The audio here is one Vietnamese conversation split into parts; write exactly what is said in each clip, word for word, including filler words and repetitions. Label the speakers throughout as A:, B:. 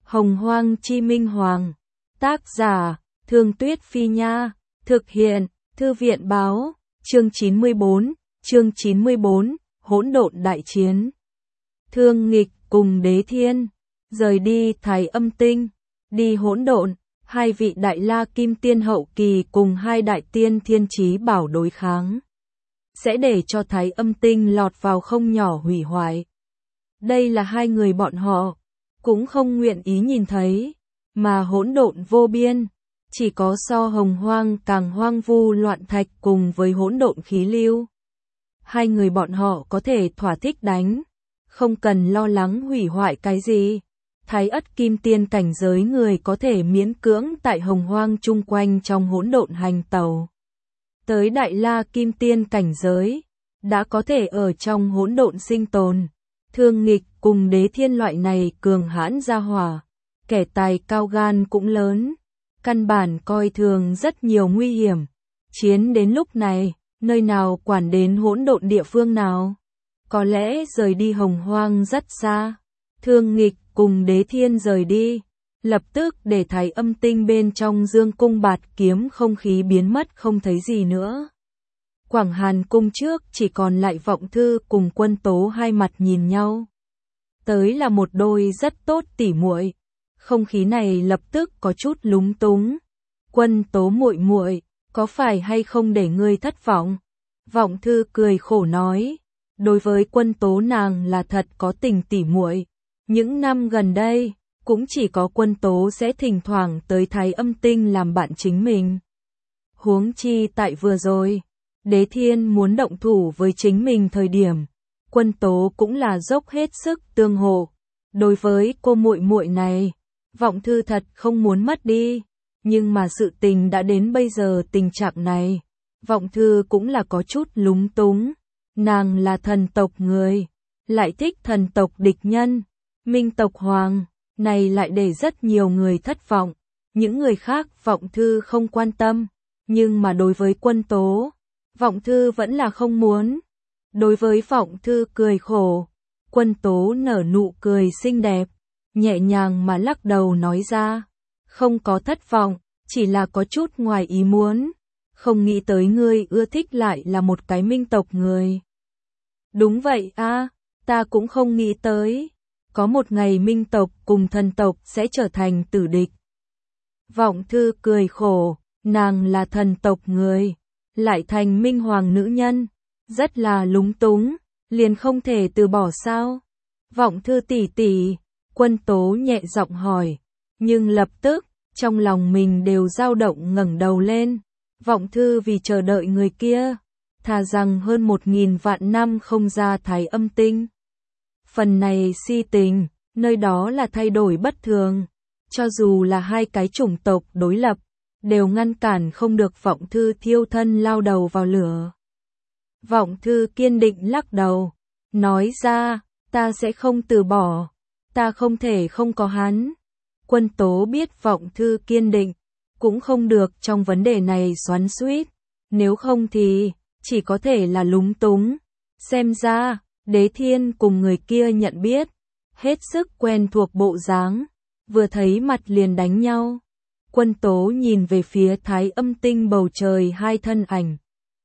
A: Hồng Hoang Chi Minh Hoàng. Tác giả, Thương Tuyết Phi Nha. Thực hiện, Thư viện Báo. Chương chín mươi bốn, chương chín mươi bốn, Hỗn Độn Đại Chiến. Thương Nghịch cùng Đế Thiên, rời đi Thái Âm Tinh, đi hỗn độn, hai vị Đại La Kim Tiên hậu kỳ cùng hai đại tiên Thiên Chí Bảo đối kháng. Sẽ để cho Thái Âm Tinh lọt vào không nhỏ hủy hoại. Đây là hai người bọn họ cũng không nguyện ý nhìn thấy, mà hỗn độn vô biên, chỉ có so hồng hoang càng hoang vu loạn thạch cùng với hỗn độn khí lưu. Hai người bọn họ có thể thỏa thích đánh, không cần lo lắng hủy hoại cái gì. Thái Ất Kim Tiên cảnh giới người có thể miễn cưỡng tại hồng hoang chung quanh trong hỗn độn hành tẩu. Tới Đại La Kim Tiên cảnh giới, đã có thể ở trong hỗn độn sinh tồn. Thương Nghịch cùng Đế Thiên loại này cường hãn gia hỏa, kẻ tài cao gan cũng lớn, căn bản coi thường rất nhiều nguy hiểm. Chiến đến lúc này, nơi nào quản đến hỗn độn địa phương nào? Có lẽ rời đi hồng hoang rất xa. Thương Nghịch cùng Đế Thiên rời đi, lập tức để Thái Âm Tinh bên trong Dương Cung Bạt Kiếm không khí biến mất không thấy gì nữa. Quảng Hàn Cung trước chỉ còn lại Vọng Thư cùng Quân Tố hai mặt nhìn nhau. Tới là một đôi rất tốt tỉ muội. Không khí này lập tức có chút lúng túng. Quân Tố muội muội, có phải hay không để ngươi thất vọng? Vọng Thư cười khổ nói, đối với Quân Tố nàng là thật có tình tỉ muội. Những năm gần đây, cũng chỉ có Quân Tố sẽ thỉnh thoảng tới Thái Âm Tinh làm bạn chính mình. Huống chi tại vừa rồi, Đế Thiên muốn động thủ với chính mình thời điểm, Quân Tố cũng là dốc hết sức tương hộ. Đối với cô muội muội này, Vọng Thư thật không muốn mất đi, nhưng mà sự tình đã đến bây giờ tình trạng này, Vọng Thư cũng là có chút lúng túng. Nàng là thần tộc người, lại thích thần tộc địch nhân, Minh tộc hoàng, này lại để rất nhiều người thất vọng. Những người khác Vọng Thư không quan tâm, nhưng mà đối với Quân Tố, Vọng Thư vẫn là không muốn. Đối với Vọng Thư cười khổ, Quân Tố nở nụ cười xinh đẹp, nhẹ nhàng mà lắc đầu nói ra, không có thất vọng, chỉ là có chút ngoài ý muốn, không nghĩ tới ngươi ưa thích lại là một cái Minh tộc người. Đúng vậy a, ta cũng không nghĩ tới, có một ngày Minh tộc cùng thần tộc sẽ trở thành tử địch. Vọng Thư cười khổ, nàng là thần tộc người, lại thành Minh Hoàng nữ nhân, rất là lúng túng, liền không thể từ bỏ sao? Vọng Thư tỷ tỷ, Quân Tố nhẹ giọng hỏi, nhưng lập tức, trong lòng mình đều dao động ngẩng đầu lên. Vọng Thư vì chờ đợi người kia, thà rằng hơn một nghìn vạn năm không ra Thái Âm Tinh. Phần này si tình, nơi đó là thay đổi bất thường, cho dù là hai cái chủng tộc đối lập, đều ngăn cản không được Vọng Thư thiêu thân lao đầu vào lửa. Vọng Thư kiên định lắc đầu, nói ra, ta sẽ không từ bỏ, ta không thể không có hắn. Quân Tố biết Vọng Thư kiên định, cũng không được trong vấn đề này xoắn xuýt, nếu không thì, chỉ có thể là lúng túng. Xem ra, Đế Thiên cùng người kia nhận biết, hết sức quen thuộc bộ dáng, vừa thấy mặt liền đánh nhau. Quân Tố nhìn về phía Thái Âm Tinh bầu trời hai thân ảnh.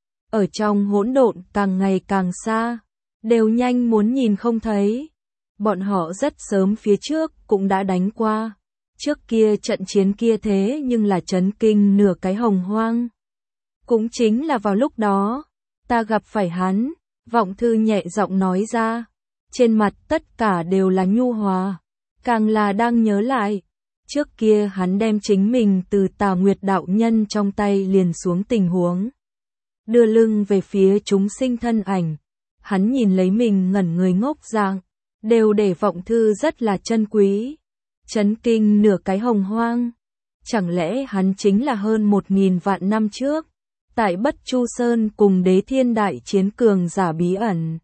A: Ở trong hỗn độn càng ngày càng xa, đều nhanh muốn nhìn không thấy. Bọn họ rất sớm phía trước cũng đã đánh qua. Trước kia trận chiến kia thế nhưng là chấn kinh nửa cái hồng hoang. Cũng chính là vào lúc đó, ta gặp phải hắn, Vọng Thư nhẹ giọng nói ra. Trên mặt tất cả đều là nhu hòa, càng là đang nhớ lại. Trước kia hắn đem chính mình từ Tà Nguyệt đạo nhân trong tay liền xuống tình huống. Đưa lưng về phía chúng sinh thân ảnh, hắn nhìn lấy mình ngẩn người ngốc dạng, đều để Vọng Thư rất là chân quý. Chấn kinh nửa cái hồng hoang. Chẳng lẽ hắn chính là hơn một nghìn vạn năm trước, tại Bất Chu Sơn cùng Đế Thiên đại chiến cường giả bí ẩn.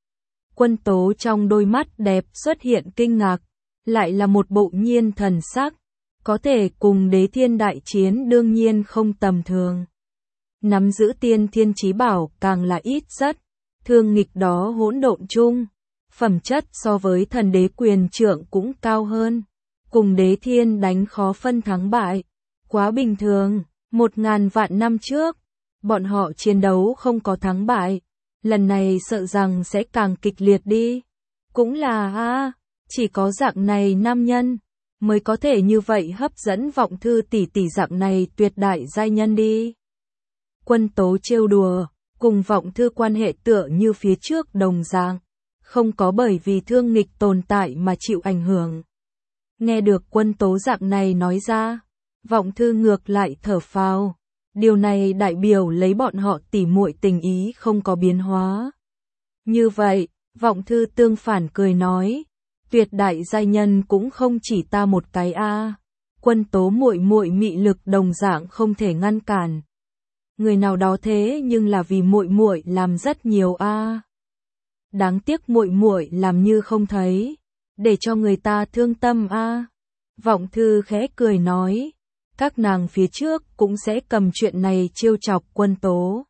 A: Quân Tố trong đôi mắt đẹp xuất hiện kinh ngạc, lại là một bộ nhiên thần sắc, có thể cùng Đế Thiên đại chiến đương nhiên không tầm thường. Nắm giữ tiên thiên chí bảo càng là ít rất, Thương Nghịch đó hỗn độn chung, phẩm chất so với thần đế quyền trượng cũng cao hơn. cùng Đế Thiên đánh khó phân thắng bại. Quá bình thường, một ngàn vạn năm trước, bọn họ chiến đấu không có thắng bại, lần này sợ rằng sẽ càng kịch liệt đi. Cũng là a, chỉ có dạng này nam nhân mới có thể như vậy hấp dẫn Vọng Thư tỷ tỷ dạng này tuyệt đại giai nhân đi. Quân Tố trêu đùa, cùng Vọng Thư quan hệ tựa như phía trước đồng dạng, không có bởi vì thương nghịch tồn tại mà chịu ảnh hưởng. Nghe được Quân Tố dạng này nói ra, Vọng Thư ngược lại thở phào, điều này đại biểu lấy bọn họ tỉ muội tình ý không có biến hóa. Như vậy, Vọng Thư tương phản cười nói, tuyệt đại giai nhân cũng không chỉ ta một cái a, Quân Tố muội muội mị lực đồng dạng không thể ngăn cản. Người nào đó thế nhưng là vì muội muội làm rất nhiều a. Đáng tiếc muội muội làm như không thấy, để cho người ta thương tâm a. Vọng Thư khẽ cười nói, các nàng phía trước cũng sẽ cầm chuyện này trêu chọc Quân Tố.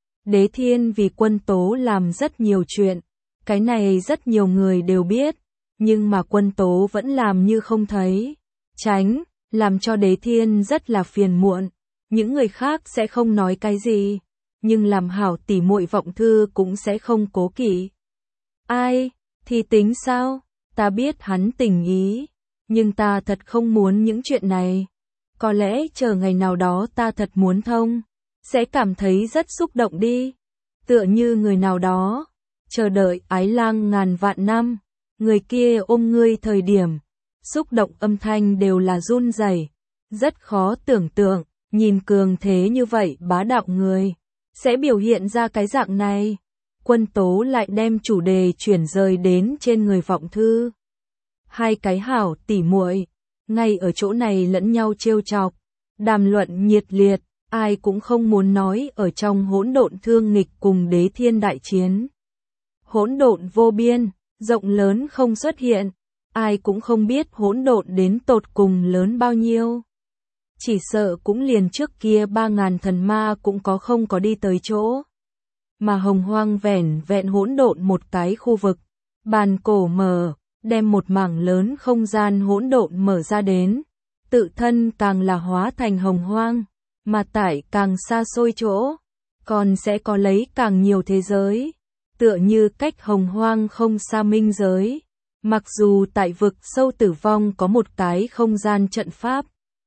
A: Đế Thiên vì Quân Tố làm rất nhiều chuyện, cái này rất nhiều người đều biết, nhưng mà Quân Tố vẫn làm như không thấy, tránh, làm cho Đế Thiên rất là phiền muộn. Những người khác sẽ không nói cái gì, nhưng làm hảo tỉ muội Vọng Thư cũng sẽ không cố kỵ. Ai, thì tính sao, ta biết hắn tình ý, nhưng ta thật không muốn những chuyện này. Có lẽ chờ ngày nào đó ta thật muốn thông, sẽ cảm thấy rất xúc động đi. Tựa như người nào đó, chờ đợi ái lang ngàn vạn năm, người kia ôm ngươi thời điểm, xúc động âm thanh đều là run rẩy, rất khó tưởng tượng. Nhìn cường thế như vậy bá đạo người, sẽ biểu hiện ra cái dạng này. Quân Tố lại đem chủ đề chuyển rời đến trên người Vọng Thư. Hai cái hảo tỉ muội, ngay ở chỗ này lẫn nhau trêu chọc, đàm luận nhiệt liệt, ai cũng không muốn nói ở trong hỗn độn thương nghịch cùng Đế Thiên đại chiến. Hỗn độn vô biên, rộng lớn không xuất hiện, ai cũng không biết hỗn độn đến tột cùng lớn bao nhiêu. Chỉ sợ cũng liền trước kia ba ngàn thần ma cũng có không có đi tới chỗ. Mà hồng hoang vẻn vẹn hỗn độn một cái khu vực, bàn cổ mở, đem một mảng lớn không gian hỗn độn mở ra đến, tự thân càng là hóa thành hồng hoang, mà tại càng xa xôi chỗ, còn sẽ có lấy càng nhiều thế giới, tựa như cách hồng hoang không xa minh giới. Mặc dù tại vực sâu tử vong có một cái không gian trận pháp,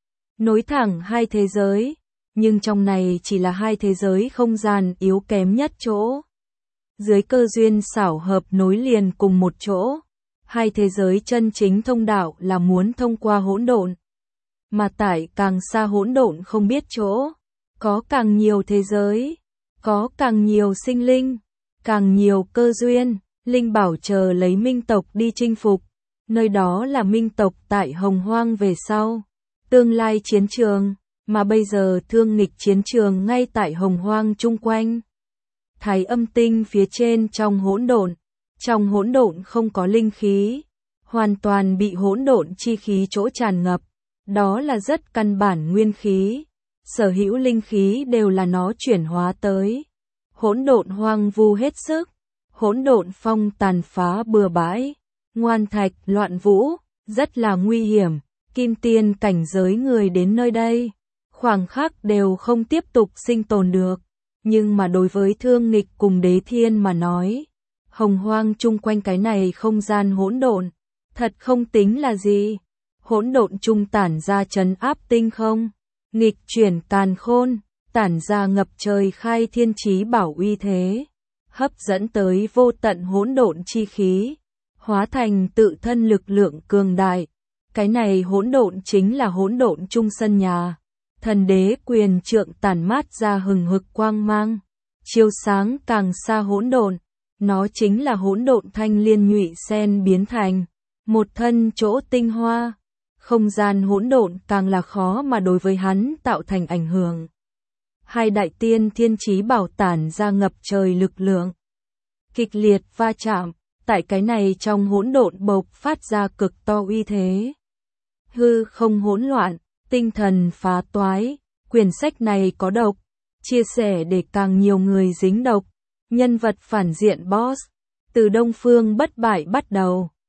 A: nối thẳng hai thế giới, nhưng trong này chỉ là hai thế giới không gian yếu kém nhất chỗ. Dưới cơ duyên xảo hợp nối liền cùng một chỗ, hai thế giới chân chính thông đạo là muốn thông qua hỗn độn. Mà tại càng xa hỗn độn không biết chỗ, có càng nhiều thế giới, có càng nhiều sinh linh, càng nhiều cơ duyên, linh bảo chờ lấy minh tộc đi chinh phục. Nơi đó là minh tộc tại hồng hoang về sau. Tương lai chiến trường, mà bây giờ thương nghịch chiến trường ngay tại hồng hoang chung quanh. Thái âm tinh phía trên trong hỗn độn, trong hỗn độn không có linh khí, hoàn toàn bị hỗn độn chi khí chỗ tràn ngập, đó là rất căn bản nguyên khí, sở hữu linh khí đều là nó chuyển hóa tới. Hỗn độn hoang vu hết sức, hỗn độn phong tàn phá bừa bãi, ngoan thạch loạn vũ, rất là nguy hiểm. Kim tiên cảnh giới người đến nơi đây, khoảng khắc đều không tiếp tục sinh tồn được. Nhưng mà đối với thương nghịch cùng Đế Thiên mà nói, hồng hoang chung quanh cái này không gian hỗn độn, thật không tính là gì. Hỗn độn trung tản ra trấn áp tinh không, nghịch chuyển càn khôn, tản ra ngập trời khai thiên chí bảo uy thế, hấp dẫn tới vô tận hỗn độn chi khí, hóa thành tự thân lực lượng cường đại. Cái này hỗn độn chính là hỗn độn trung sân nhà, thần đế quyền trượng tản mát ra hừng hực quang mang, chiếu sáng càng xa hỗn độn, nó chính là hỗn độn thanh liên nhụy sen biến thành một thân chỗ tinh hoa, không gian hỗn độn càng là khó mà đối với hắn tạo thành ảnh hưởng. Hai đại tiên thiên chí bảo tản ra ngập trời lực lượng, kịch liệt va chạm, tại cái này trong hỗn độn bộc phát ra cực to uy thế. Hư không hỗn loạn, tinh thần phá toái, quyển sách này có độc, chia sẻ để càng nhiều người dính độc. Nhân vật phản diện boss, từ Đông Phương bất bại bắt đầu.